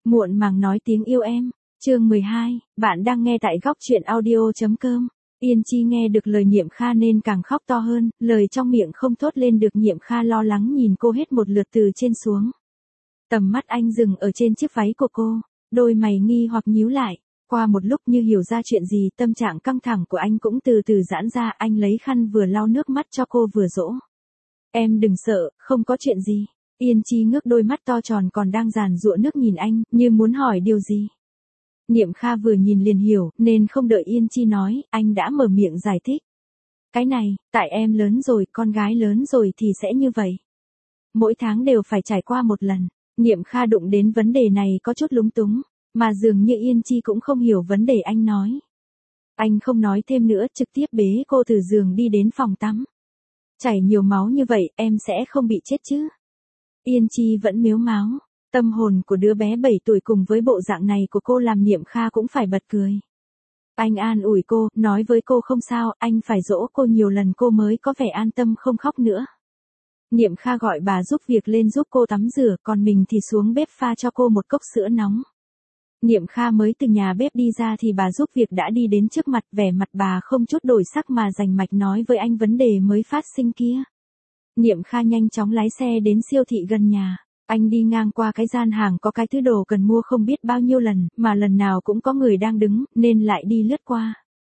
Muộn màng nói tiếng yêu em. Chương 12, bạn đang nghe tại góc truyện audio.com. Yên Chi nghe được lời Niệm Kha nên càng khóc to hơn, lời trong miệng không thốt lên được. Niệm Kha lo lắng nhìn cô hết một lượt từ trên xuống. Tầm mắt anh dừng ở trên chiếc váy của cô, đôi mày nghi hoặc nhíu lại. Qua một lúc như hiểu ra chuyện gì, tâm trạng căng thẳng của anh cũng từ từ giãn ra. Anh lấy khăn vừa lau nước mắt cho cô vừa dỗ. Em đừng sợ, không có chuyện gì. Yên Chi ngước đôi mắt to tròn còn đang giàn giụa nước nhìn anh, như muốn hỏi điều gì. Niệm Kha vừa nhìn liền hiểu, nên không đợi Yên Chi nói, anh đã mở miệng giải thích. Cái này, tại em lớn rồi, con gái lớn rồi thì sẽ như vậy. Mỗi tháng đều phải trải qua một lần. Niệm Kha đụng đến vấn đề này có chút lúng túng, mà dường như Yên Chi cũng không hiểu vấn đề anh nói. Anh không nói thêm nữa, trực tiếp bế cô từ giường đi đến phòng tắm. Chảy nhiều máu như vậy, em sẽ không bị chết chứ? Yên Chi vẫn mếu máo. Tâm hồn của đứa bé 7 tuổi cùng với bộ dạng này của cô làm Niệm Kha cũng phải bật cười. Anh an ủi cô, nói với cô không sao, anh phải dỗ cô nhiều lần cô mới có vẻ an tâm không khóc nữa. Niệm Kha gọi bà giúp việc lên giúp cô tắm rửa, còn mình thì xuống bếp pha cho cô một cốc sữa nóng. Niệm Kha mới từ nhà bếp đi ra thì bà giúp việc đã đi đến trước mặt, vẻ mặt bà không chút đổi sắc mà rành mạch nói với anh vấn đề mới phát sinh kia. Niệm Kha nhanh chóng lái xe đến siêu thị gần nhà. Anh đi ngang qua cái gian hàng có cái thứ đồ cần mua không biết bao nhiêu lần, mà lần nào cũng có người đang đứng, nên lại đi lướt qua.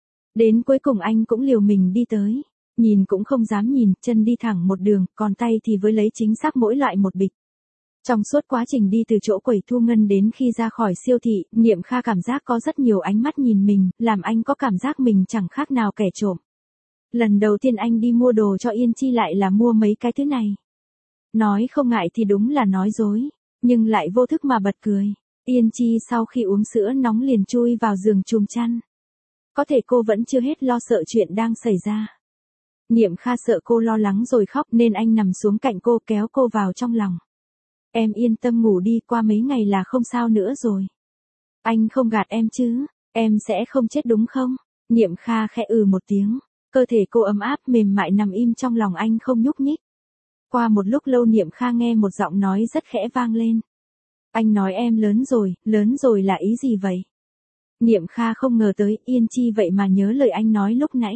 Đến cuối cùng anh cũng liều mình đi tới. Nhìn cũng không dám nhìn, chân đi thẳng một đường, còn tay thì với lấy chính xác mỗi loại một bịch. Trong suốt quá trình đi từ chỗ quầy thu ngân đến khi ra khỏi siêu thị, Niệm Kha cảm giác có rất nhiều ánh mắt nhìn mình, làm anh có cảm giác mình chẳng khác nào kẻ trộm. Lần đầu tiên anh đi mua đồ cho Yên Chi lại là mua mấy cái thứ này. Nói không ngại thì đúng là nói dối, nhưng lại vô thức mà bật cười. Yên Chi sau khi uống sữa nóng liền chui vào giường chùm chăn. Có thể cô vẫn chưa hết lo sợ chuyện đang xảy ra. Niệm Kha sợ cô lo lắng rồi khóc nên anh nằm xuống cạnh cô kéo cô vào trong lòng. Em yên tâm ngủ đi, qua mấy ngày là không sao nữa rồi. Anh không gạt em chứ, em sẽ không chết đúng không? Niệm Kha khẽ một tiếng, cơ thể cô ấm áp mềm mại nằm im trong lòng anh không nhúc nhích. Qua một lúc lâu Niệm Kha nghe một giọng nói rất khẽ vang lên. Anh nói em lớn rồi là ý gì vậy? Niệm Kha không ngờ tới Yên Chi vậy mà nhớ lời anh nói lúc nãy.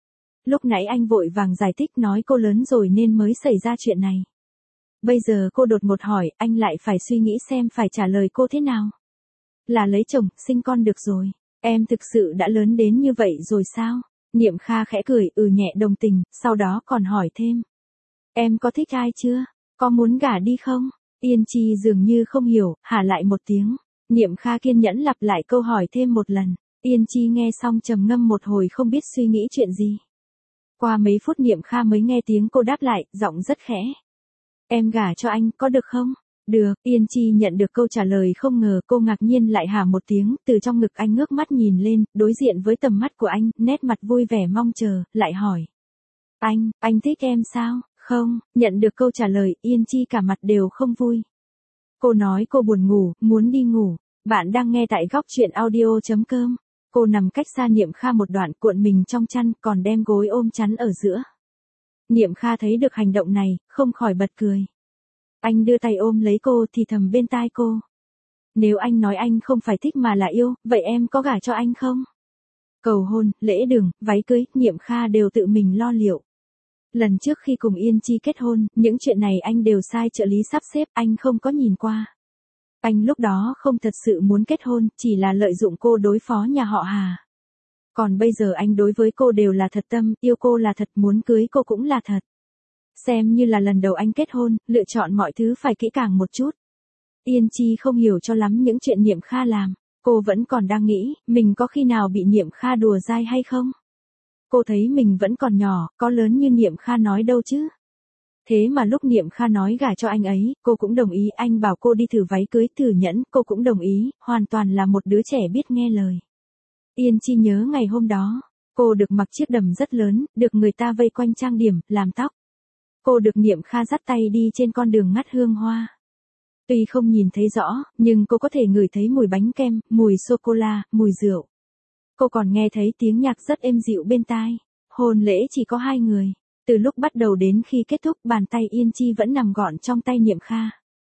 Lúc nãy anh vội vàng giải thích nói cô lớn rồi nên mới xảy ra chuyện này. Bây giờ cô đột ngột hỏi, anh lại phải suy nghĩ xem phải trả lời cô thế nào. Là lấy chồng, sinh con được rồi. Em thực sự đã lớn đến như vậy rồi sao? Niệm Kha khẽ cười, nhẹ đồng tình, sau đó còn hỏi thêm. Em có thích ai chưa? Có muốn gả đi không? Yên Chi dường như không hiểu, hả lại một tiếng. Niệm Kha kiên nhẫn lặp lại câu hỏi thêm một lần. Yên Chi nghe xong trầm ngâm một hồi không biết suy nghĩ chuyện gì. Qua mấy phút Niệm Kha mới nghe tiếng cô đáp lại, giọng rất khẽ. Em gả cho anh, có được không? Được, Yên Chi nhận được câu trả lời không ngờ cô ngạc nhiên lại hả một tiếng, từ trong ngực anh ngước mắt nhìn lên, đối diện với tầm mắt của anh, nét mặt vui vẻ mong chờ, lại hỏi. Anh thích em sao? Không, nhận được câu trả lời, Yên Chi cả mặt đều không vui. Cô nói cô buồn ngủ, muốn đi ngủ. Bạn đang nghe tại góc truyện audio.com. Cô nằm cách xa Niệm Kha một đoạn cuộn mình trong chăn còn đem gối ôm chắn ở giữa. Niệm Kha thấy được hành động này, không khỏi bật cười. Anh đưa tay ôm lấy cô thì thầm bên tai cô. Nếu anh nói anh không phải thích mà là yêu, vậy em có gả cho anh không? Cầu hôn, lễ đường, váy cưới, Niệm Kha đều tự mình lo liệu. Lần trước khi cùng Yên Chi kết hôn, những chuyện này anh đều sai trợ lý sắp xếp, anh không có nhìn qua. Anh lúc đó không thật sự muốn kết hôn, chỉ là lợi dụng cô đối phó nhà họ Hà. Còn bây giờ anh đối với cô đều là thật tâm, yêu cô là thật, muốn cưới cô cũng là thật. Xem như là lần đầu anh kết hôn, lựa chọn mọi thứ phải kỹ càng một chút. Yên Chi không hiểu cho lắm những chuyện Niệm Kha làm, cô vẫn còn đang nghĩ, mình có khi nào bị Niệm Kha đùa dai hay không? Cô thấy mình vẫn còn nhỏ, có lớn như Niệm Kha nói đâu chứ. Thế mà lúc Niệm Kha nói gả cho anh ấy, cô cũng đồng ý, anh bảo cô đi thử váy cưới, thử nhẫn, cô cũng đồng ý, hoàn toàn là một đứa trẻ biết nghe lời. Yên Chi nhớ ngày hôm đó, cô được mặc chiếc đầm rất lớn, được người ta vây quanh trang điểm, làm tóc. Cô được Niệm Kha dắt tay đi trên con đường ngắt hương hoa. Tuy không nhìn thấy rõ, nhưng cô có thể ngửi thấy mùi bánh kem, mùi sô-cô-la, mùi rượu. Cô còn nghe thấy tiếng nhạc rất êm dịu bên tai. Hôn lễ chỉ có 2 người. Từ lúc bắt đầu đến khi kết thúc bàn tay Yên Chi vẫn nằm gọn trong tay Niệm Kha.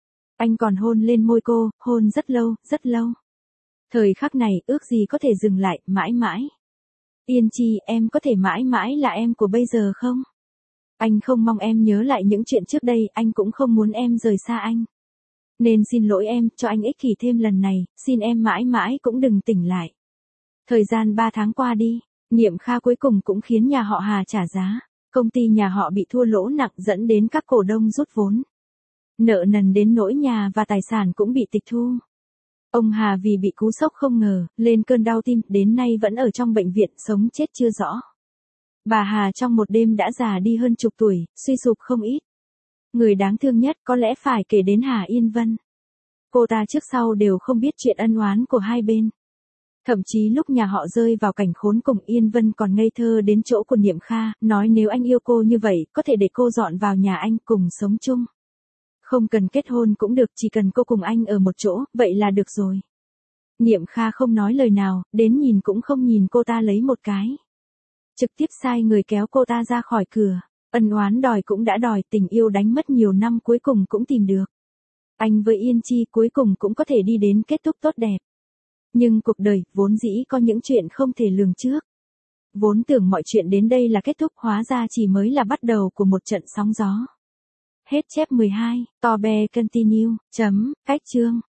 Anh còn hôn lên môi cô, hôn rất lâu, rất lâu. Thời khắc này, ước gì có thể dừng lại, mãi mãi. Yên Chi, em có thể mãi mãi là em của bây giờ không? Anh không mong em nhớ lại những chuyện trước đây, anh cũng không muốn em rời xa anh. Nên xin lỗi em, cho anh ích kỷ thêm lần này, xin em mãi mãi cũng đừng tỉnh lại. Thời gian 3 tháng qua đi, Niệm Kha cuối cùng cũng khiến nhà họ Hà trả giá. Công ty nhà họ bị thua lỗ nặng dẫn đến các cổ đông rút vốn. Nợ nần đến nỗi nhà và tài sản cũng bị tịch thu. Ông Hà vì bị cú sốc không ngờ, lên cơn đau tim, đến nay vẫn ở trong bệnh viện, sống chết chưa rõ. Bà Hà trong một đêm đã già đi hơn chục tuổi, suy sụp không ít. Người đáng thương nhất có lẽ phải kể đến Hà Yên Vân. Cô ta trước sau đều không biết chuyện ân oán của hai bên. Thậm chí lúc nhà họ rơi vào cảnh khốn cùng, Yên Vân còn ngây thơ đến chỗ của Niệm Kha, nói nếu anh yêu cô như vậy, có thể để cô dọn vào nhà anh cùng sống chung. Không cần kết hôn cũng được, chỉ cần cô cùng anh ở một chỗ, vậy là được rồi. Niệm Kha không nói lời nào, đến nhìn cũng không nhìn cô ta lấy một cái. Trực tiếp sai người kéo cô ta ra khỏi cửa. Ân oán đòi cũng đã đòi, tình yêu đánh mất nhiều năm cuối cùng cũng tìm được. Anh với Yên Chi cuối cùng cũng có thể đi đến kết thúc tốt đẹp. Nhưng cuộc đời, vốn dĩ có những chuyện không thể lường trước. Vốn tưởng mọi chuyện đến đây là kết thúc, hóa ra chỉ mới là bắt đầu của một trận sóng gió. Hết chép 12, to be continue, chấm, cách chương.